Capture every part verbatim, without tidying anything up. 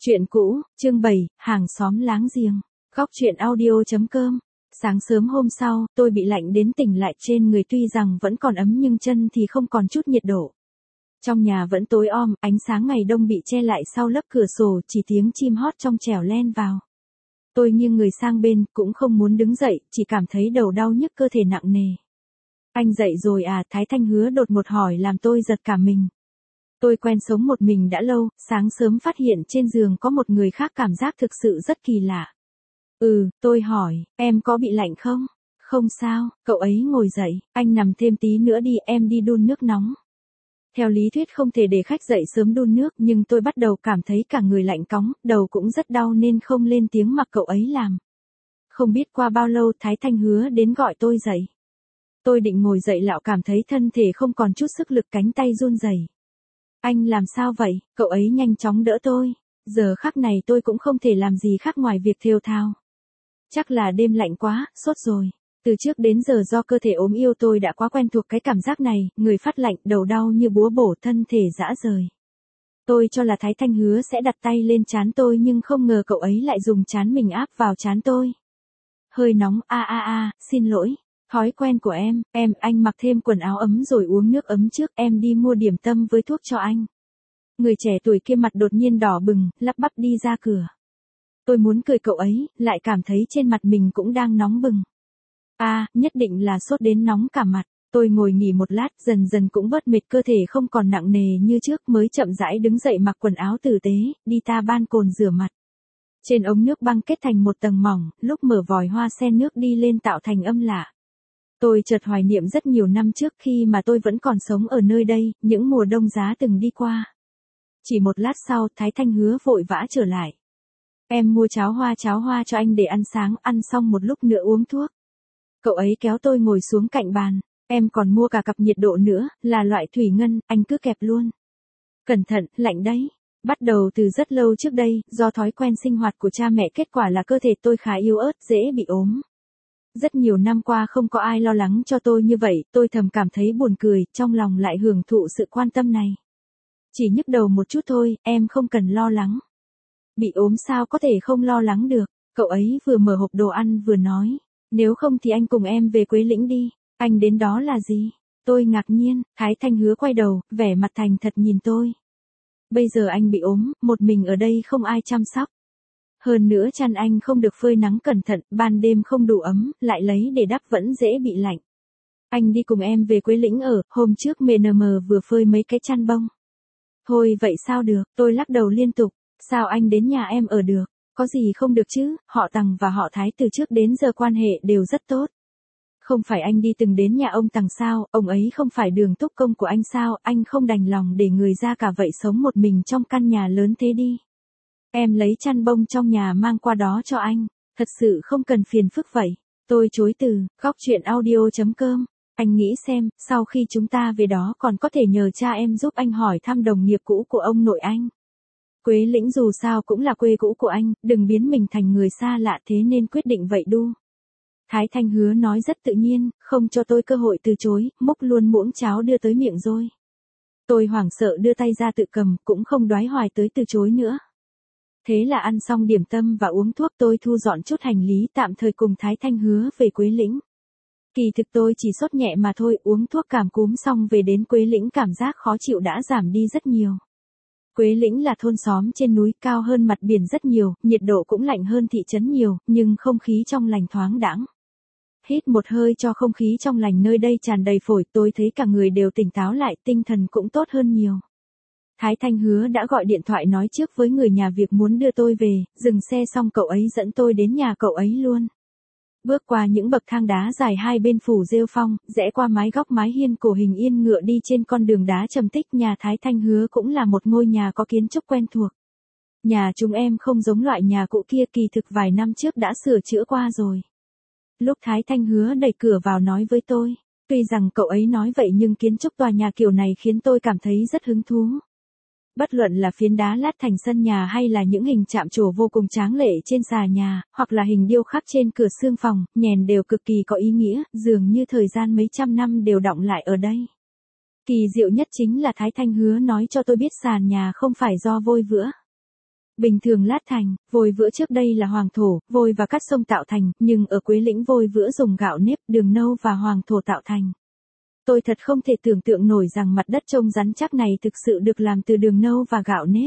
Chuyện cũ, chương bảy, hàng xóm láng giềng. Góc truyện audio chấm com. Sáng sớm hôm sau, tôi bị lạnh đến tỉnh lại, trên người tuy rằng vẫn còn ấm nhưng chân thì không còn chút nhiệt độ. Trong nhà vẫn tối om, ánh sáng ngày đông bị che lại sau lớp cửa sổ, chỉ tiếng chim hót trong trẻo len vào. Tôi nghiêng người sang bên, cũng không muốn đứng dậy, chỉ cảm thấy đầu đau nhức, cơ thể nặng nề. Anh dậy rồi à? Thái Thanh Hứa đột ngột hỏi làm tôi giật cả mình. Tôi quen sống một mình đã lâu, sáng sớm phát hiện trên giường có một người khác cảm giác thực sự rất kỳ lạ. Ừ, tôi hỏi, em có bị lạnh không? Không sao, cậu ấy ngồi dậy, anh nằm thêm tí nữa đi, em đi đun nước nóng. Theo lý thuyết không thể để khách dậy sớm đun nước, nhưng tôi bắt đầu cảm thấy cả người lạnh cóng, đầu cũng rất đau nên không lên tiếng mặc cậu ấy làm. Không biết qua bao lâu Thái Thanh Hứa đến gọi tôi dậy. Tôi định ngồi dậy lão cảm thấy thân thể không còn chút sức lực, cánh tay run rẩy. Anh làm sao vậy? Cậu ấy nhanh chóng đỡ tôi. Giờ khắc này tôi cũng không thể làm gì khác ngoài việc thều thào. Chắc là đêm lạnh quá, sốt rồi. Từ trước đến giờ do cơ thể ốm yếu tôi đã quá quen thuộc cái cảm giác này, người phát lạnh, đầu đau như búa bổ, thân thể rã rời. Tôi cho là Thái Thanh Hứa sẽ đặt tay lên trán tôi nhưng không ngờ cậu ấy lại dùng trán mình áp vào trán tôi. Hơi nóng, a a a, xin lỗi. Thói quen của em, em, anh mặc thêm quần áo ấm rồi uống nước ấm trước, em đi mua điểm tâm với thuốc cho anh. Người trẻ tuổi kia mặt đột nhiên đỏ bừng, lắp bắp đi ra cửa. Tôi muốn cười cậu ấy, lại cảm thấy trên mặt mình cũng đang nóng bừng. À, nhất định là sốt đến nóng cả mặt. Tôi ngồi nghỉ một lát, dần dần cũng bớt mệt, cơ thể không còn nặng nề như trước, mới chậm rãi đứng dậy mặc quần áo tử tế, đi ta ban cồn rửa mặt. Trên ống nước băng kết thành một tầng mỏng, lúc mở vòi hoa sen nước đi lên tạo thành âm lạ. Tôi chợt hoài niệm rất nhiều năm trước khi mà tôi vẫn còn sống ở nơi đây, những mùa đông giá từng đi qua. Chỉ một lát sau, Thái Thanh Hứa vội vã trở lại. Em mua cháo hoa cháo hoa cho anh để ăn sáng, ăn xong một lúc nữa uống thuốc. Cậu ấy kéo tôi ngồi xuống cạnh bàn. Em còn mua cả cặp nhiệt độ nữa, là loại thủy ngân, anh cứ kẹp luôn. Cẩn thận, lạnh đấy. Bắt đầu từ rất lâu trước đây, do thói quen sinh hoạt của cha mẹ, kết quả là cơ thể tôi khá yếu ớt, dễ bị ốm. Rất nhiều năm qua không có ai lo lắng cho tôi như vậy, tôi thầm cảm thấy buồn cười, trong lòng lại hưởng thụ sự quan tâm này. Chỉ nhức đầu một chút thôi, em không cần lo lắng. Bị ốm sao có thể không lo lắng được, cậu ấy vừa mở hộp đồ ăn vừa nói. Nếu không thì anh cùng em về Quế Lĩnh đi, anh đến đó là gì? Tôi ngạc nhiên, Thái Thanh Hứa quay đầu, vẻ mặt thành thật nhìn tôi. Bây giờ anh bị ốm, một mình ở đây không ai chăm sóc. Hơn nữa chăn anh không được phơi nắng cẩn thận, ban đêm không đủ ấm, lại lấy để đắp vẫn dễ bị lạnh. Anh đi cùng em về Quế Lĩnh ở, hôm trước mẹ en em vừa phơi mấy cái chăn bông. Thôi vậy sao được, tôi lắc đầu liên tục, sao anh đến nhà em ở được, có gì không được chứ, họ Tằng và họ Thái từ trước đến giờ quan hệ đều rất tốt. Không phải anh đi từng đến nhà ông Tằng sao, ông ấy không phải Đường Túc Công của anh sao, anh không đành lòng để người ra cả vậy sống một mình trong căn nhà lớn thế đi. Em lấy chăn bông trong nhà mang qua đó cho anh, thật sự không cần phiền phức vậy. Tôi chối từ, góc truyện audio chấm com. Anh nghĩ xem, sau khi chúng ta về đó còn có thể nhờ cha em giúp anh hỏi thăm đồng nghiệp cũ của ông nội anh. Quế Lĩnh dù sao cũng là quê cũ của anh, đừng biến mình thành người xa lạ, thế nên quyết định vậy đu. Thái Thanh Hứa nói rất tự nhiên, không cho tôi cơ hội từ chối, múc luôn muỗng cháo đưa tới miệng rồi. Tôi hoảng sợ đưa tay ra tự cầm, cũng không đoái hoài tới từ chối nữa. Thế là ăn xong điểm tâm và uống thuốc, tôi thu dọn chút hành lý tạm thời cùng Thái Thanh Hứa về Quế Lĩnh. Kỳ thực tôi chỉ sốt nhẹ mà thôi, uống thuốc cảm cúm xong về đến Quế Lĩnh cảm giác khó chịu đã giảm đi rất nhiều. Quế Lĩnh là thôn xóm trên núi, cao hơn mặt biển rất nhiều, nhiệt độ cũng lạnh hơn thị trấn nhiều, nhưng không khí trong lành thoáng đãng. Hít một hơi cho không khí trong lành nơi đây tràn đầy phổi, tôi thấy cả người đều tỉnh táo lại, tinh thần cũng tốt hơn nhiều. Thái Thanh Hứa đã gọi điện thoại nói trước với người nhà việc muốn đưa tôi về, dừng xe xong cậu ấy dẫn tôi đến nhà cậu ấy luôn. Bước qua những bậc thang đá dài hai bên phủ rêu phong, rẽ qua mái góc mái hiên cổ hình yên ngựa đi trên con đường đá trầm tích, nhà Thái Thanh Hứa cũng là một ngôi nhà có kiến trúc quen thuộc. Nhà chúng em không giống loại nhà cũ kia, kỳ thực vài năm trước đã sửa chữa qua rồi. Lúc Thái Thanh Hứa đẩy cửa vào nói với tôi, tuy rằng cậu ấy nói vậy nhưng kiến trúc tòa nhà kiểu này khiến tôi cảm thấy rất hứng thú. Bất luận là phiến đá lát thành sân nhà hay là những hình chạm trổ vô cùng tráng lệ trên xà nhà, hoặc là hình điêu khắc trên cửa xương phòng, nhèn đều cực kỳ có ý nghĩa, dường như thời gian mấy trăm năm đều đọng lại ở đây. Kỳ diệu nhất chính là Thái Thanh Hứa nói cho tôi biết sàn nhà không phải do vôi vữa. Bình thường lát thành, vôi vữa trước đây là hoàng thổ, vôi và cát sông tạo thành, nhưng ở Quế Lĩnh vôi vữa dùng gạo nếp, đường nâu và hoàng thổ tạo thành. Tôi thật không thể tưởng tượng nổi rằng mặt đất trông rắn chắc này thực sự được làm từ đường nâu và gạo nếp.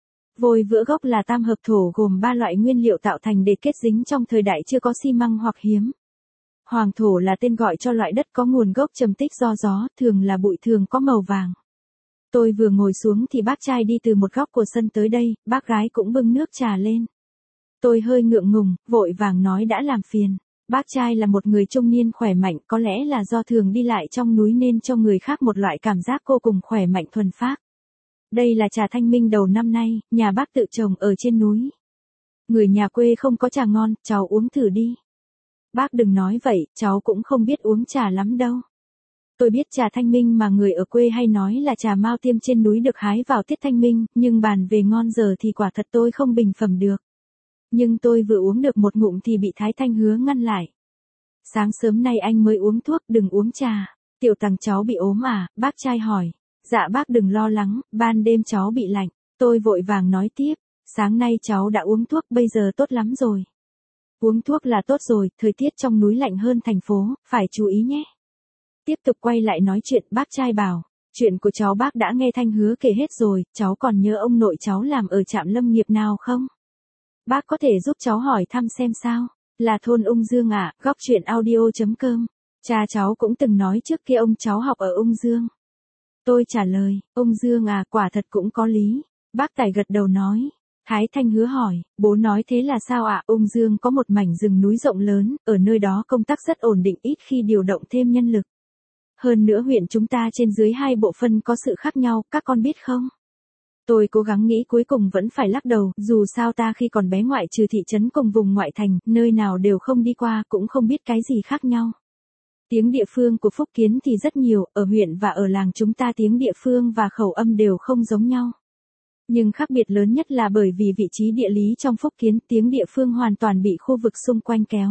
Vôi vữa gốc là tam hợp thổ gồm ba loại nguyên liệu tạo thành để kết dính trong thời đại chưa có xi măng hoặc hiếm. Hoàng thổ là tên gọi cho loại đất có nguồn gốc trầm tích do gió, thường là bụi thường có màu vàng. Tôi vừa ngồi xuống thì bác trai đi từ một góc của sân tới đây, bác gái cũng bưng nước trà lên. Tôi hơi ngượng ngùng, vội vàng nói đã làm phiền. Bác trai là một người trung niên khỏe mạnh, có lẽ là do thường đi lại trong núi nên cho người khác một loại cảm giác vô cùng khỏe mạnh thuần phác. Đây là trà thanh minh đầu năm nay, nhà bác tự trồng ở trên núi. Người nhà quê không có trà ngon, cháu uống thử đi. Bác đừng nói vậy, cháu cũng không biết uống trà lắm đâu. Tôi biết trà thanh minh mà người ở quê hay nói là trà mao tiêm trên núi được hái vào tiết thanh minh, nhưng bàn về ngon giờ thì quả thật tôi không bình phẩm được. Nhưng tôi vừa uống được một ngụm thì bị Thái Thanh Hứa ngăn lại. Sáng sớm nay anh mới uống thuốc, đừng uống trà. Tiểu Tằng cháu bị ốm à, bác trai hỏi. Dạ bác đừng lo lắng, ban đêm cháu bị lạnh. Tôi vội vàng nói tiếp, sáng nay cháu đã uống thuốc, bây giờ tốt lắm rồi. Uống thuốc là tốt rồi, thời tiết trong núi lạnh hơn thành phố, phải chú ý nhé. Tiếp tục quay lại nói chuyện, bác trai bảo, chuyện của cháu bác đã nghe Thanh Hứa kể hết rồi, cháu còn nhớ ông nội cháu làm ở trạm lâm nghiệp nào không? Bác có thể giúp cháu hỏi thăm xem sao? Là thôn Ung Dương ạ, à, góc chuyện audio.com. Cha cháu cũng từng nói trước kia ông cháu học ở Ung Dương. Tôi trả lời, Ung Dương à, quả thật cũng có lý. Bác Tài gật đầu nói. Thái Thanh Hứa hỏi, bố nói thế là sao ạ? À? Ung Dương có một mảnh rừng núi rộng lớn, ở nơi đó công tác rất ổn định, ít khi điều động thêm nhân lực. Hơn nữa huyện chúng ta trên dưới hai bộ phận có sự khác nhau, các con biết không? Tôi cố gắng nghĩ cuối cùng vẫn phải lắc đầu, dù sao ta khi còn bé ngoại trừ thị trấn cùng vùng ngoại thành, nơi nào đều không đi qua, cũng không biết cái gì khác nhau. Tiếng địa phương của Phúc Kiến thì rất nhiều, ở huyện và ở làng chúng ta tiếng địa phương và khẩu âm đều không giống nhau. Nhưng khác biệt lớn nhất là bởi vì vị trí địa lý trong Phúc Kiến, tiếng địa phương hoàn toàn bị khu vực xung quanh kéo.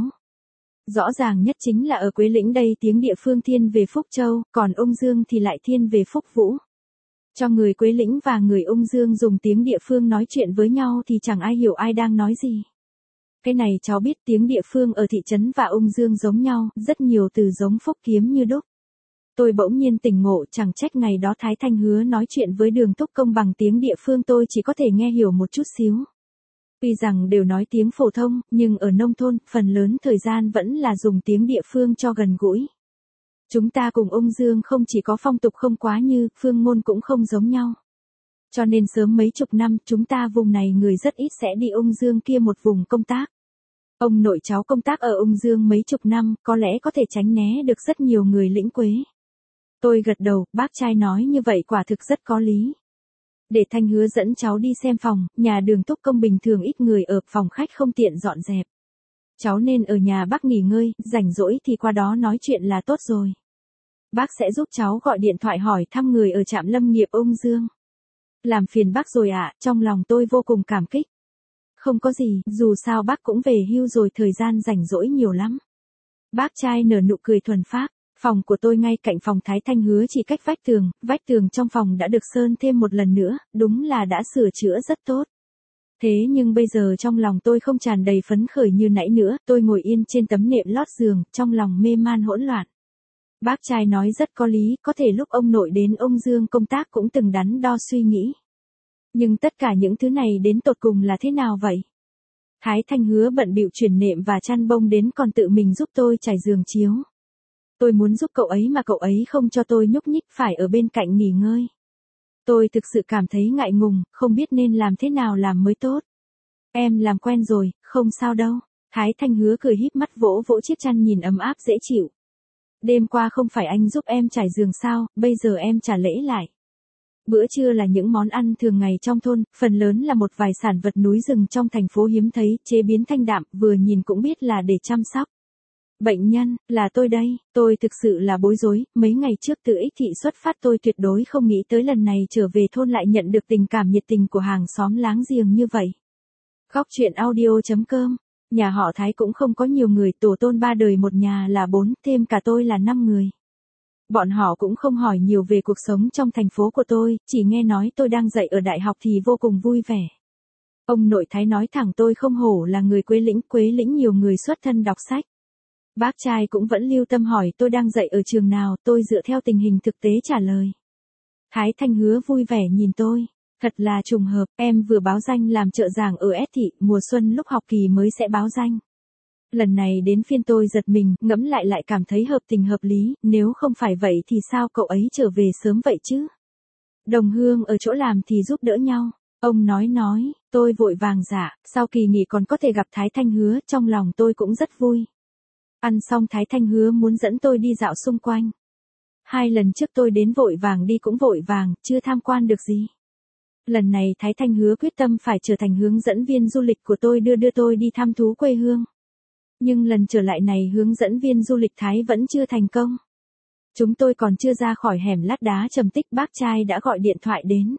Rõ ràng nhất chính là ở Quế Lĩnh đây tiếng địa phương thiên về Phúc Châu, còn Ung Dương thì lại thiên về Phúc Vũ. Cho người Quế Lĩnh và người Ung Dương dùng tiếng địa phương nói chuyện với nhau thì chẳng ai hiểu ai đang nói gì. Cái này cháu biết tiếng địa phương ở thị trấn và Ung Dương giống nhau, rất nhiều từ giống Phúc Kiếm như đúc. Tôi bỗng nhiên tỉnh ngộ, chẳng trách ngày đó Thái Thanh Hứa nói chuyện với Đường Túc Công bằng tiếng địa phương tôi chỉ có thể nghe hiểu một chút xíu. Tuy rằng đều nói tiếng phổ thông, nhưng ở nông thôn, phần lớn thời gian vẫn là dùng tiếng địa phương cho gần gũi. Chúng ta cùng Ung Dương không chỉ có phong tục không quá như, phương ngôn cũng không giống nhau. Cho nên sớm mấy chục năm, chúng ta vùng này người rất ít sẽ đi Ung Dương kia một vùng công tác. Ông nội cháu công tác ở Ung Dương mấy chục năm, có lẽ có thể tránh né được rất nhiều người lĩnh Quế. Tôi gật đầu, bác trai nói như vậy quả thực rất có lý. Để Thanh Hứa dẫn cháu đi xem phòng, nhà Đường Túc Công bình thường ít người ở, phòng khách không tiện dọn dẹp. Cháu nên ở nhà bác nghỉ ngơi, rảnh rỗi thì qua đó nói chuyện là tốt rồi. Bác sẽ giúp cháu gọi điện thoại hỏi thăm người ở trạm lâm nghiệp Ung Dương. Làm phiền bác rồi ạ, à, trong lòng tôi vô cùng cảm kích. Không có gì, dù sao bác cũng về hưu rồi, thời gian rảnh rỗi nhiều lắm. Bác trai nở nụ cười thuần phác. Phòng của tôi ngay cạnh phòng Thái Thanh Hứa chỉ cách vách tường, vách tường trong phòng đã được sơn thêm một lần nữa, đúng là đã sửa chữa rất tốt. Thế nhưng bây giờ trong lòng tôi không tràn đầy phấn khởi như nãy nữa, tôi ngồi yên trên tấm nệm lót giường, trong lòng mê man hỗn loạn. Bác trai nói rất có lý, có thể lúc ông nội đến Ung Dương công tác cũng từng đắn đo suy nghĩ. Nhưng tất cả những thứ này đến tột cùng là thế nào vậy? Thái Thanh Hứa bận bịu chuyển nệm và chăn bông đến còn tự mình giúp tôi trải giường chiếu. Tôi muốn giúp cậu ấy mà cậu ấy không cho tôi nhúc nhích, phải ở bên cạnh nghỉ ngơi. Tôi thực sự cảm thấy ngại ngùng, không biết nên làm thế nào làm mới tốt. Em làm quen rồi, không sao đâu. Thái Thanh Hứa cười híp mắt vỗ vỗ chiếc chăn nhìn ấm áp dễ chịu. Đêm qua không phải anh giúp em trải giường sao, bây giờ em trả lễ lại. Bữa trưa là những món ăn thường ngày trong thôn, phần lớn là một vài sản vật núi rừng trong thành phố hiếm thấy, chế biến thanh đạm, vừa nhìn cũng biết là để chăm sóc. Bệnh nhân, là tôi đây, tôi thực sự là bối rối, mấy ngày trước từ ích thị xuất phát tôi tuyệt đối không nghĩ tới lần này trở về thôn lại nhận được tình cảm nhiệt tình của hàng xóm láng giềng như vậy. Góc chuyện audio.com, nhà họ Thái cũng không có nhiều người, tổ tôn ba đời một nhà là bốn, thêm cả tôi là năm người. Bọn họ cũng không hỏi nhiều về cuộc sống trong thành phố của tôi, chỉ nghe nói tôi đang dạy ở đại học thì vô cùng vui vẻ. Ông nội Thái nói thẳng tôi không hổ là người Quế Lĩnh, Quế Lĩnh nhiều người xuất thân đọc sách. Bác trai cũng vẫn lưu tâm hỏi tôi đang dạy ở trường nào, tôi dựa theo tình hình thực tế trả lời. Thái Thanh Hứa vui vẻ nhìn tôi. Thật là trùng hợp, em vừa báo danh làm trợ giảng ở S thị, mùa xuân lúc học kỳ mới sẽ báo danh. Lần này đến phiên tôi giật mình, ngẫm lại lại cảm thấy hợp tình hợp lý, nếu không phải vậy thì sao cậu ấy trở về sớm vậy chứ? Đồng hương ở chỗ làm thì giúp đỡ nhau. Ông nói nói, tôi vội vàng dạ, sau kỳ nghỉ còn có thể gặp Thái Thanh Hứa, trong lòng tôi cũng rất vui. Ăn xong Thái Thanh Hứa muốn dẫn tôi đi dạo xung quanh. Hai lần trước tôi đến vội vàng đi cũng vội vàng, chưa tham quan được gì. Lần này Thái Thanh Hứa quyết tâm phải trở thành hướng dẫn viên du lịch của tôi đưa đưa tôi đi thăm thú quê hương. Nhưng lần trở lại này hướng dẫn viên du lịch Thái vẫn chưa thành công. Chúng tôi còn chưa ra khỏi hẻm lát đá trầm tích bác trai đã gọi điện thoại đến.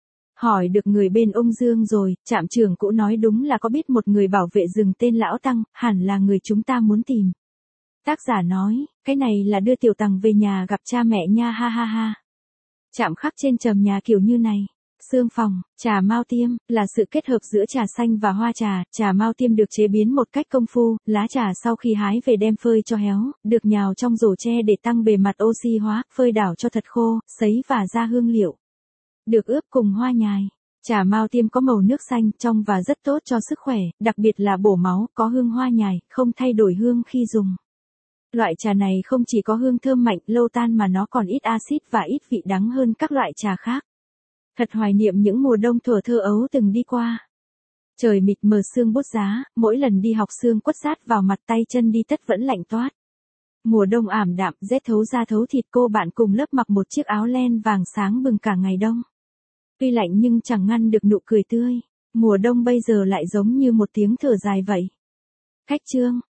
Hỏi được người bên ông Dương rồi, trạm trưởng cũ nói đúng là có biết một người bảo vệ rừng tên Lão Tăng, hẳn là người chúng ta muốn tìm. Tác giả nói, cái này là đưa Tiểu Tằng về nhà gặp cha mẹ nha ha ha ha. Chạm khắc trên trầm nhà kiểu như này. Sương phòng, trà mao tiêm, là sự kết hợp giữa trà xanh và hoa trà, trà mao tiêm được chế biến một cách công phu, lá trà sau khi hái về đem phơi cho héo, được nhào trong rổ tre để tăng bề mặt oxy hóa, phơi đảo cho thật khô, sấy và ra hương liệu. Được ướp cùng hoa nhài. Trà mao tiêm có màu nước xanh, trong và rất tốt cho sức khỏe, đặc biệt là bổ máu, có hương hoa nhài, không thay đổi hương khi dùng. Loại trà này không chỉ có hương thơm mạnh, lâu tan mà nó còn ít axit và ít vị đắng hơn các loại trà khác. Thật hoài niệm những mùa đông thuở thơ ấu từng đi qua. Trời mịt mờ sương buốt giá, mỗi lần đi học sương quất sát vào mặt tay chân đi tất vẫn lạnh toát. Mùa đông ảm đạm, rét thấu da thấu thịt cô bạn cùng lớp mặc một chiếc áo len vàng sáng bừng cả ngày đông. Tuy lạnh nhưng chẳng ngăn được nụ cười tươi. Mùa đông bây giờ lại giống như một tiếng thở dài vậy. Khách chương.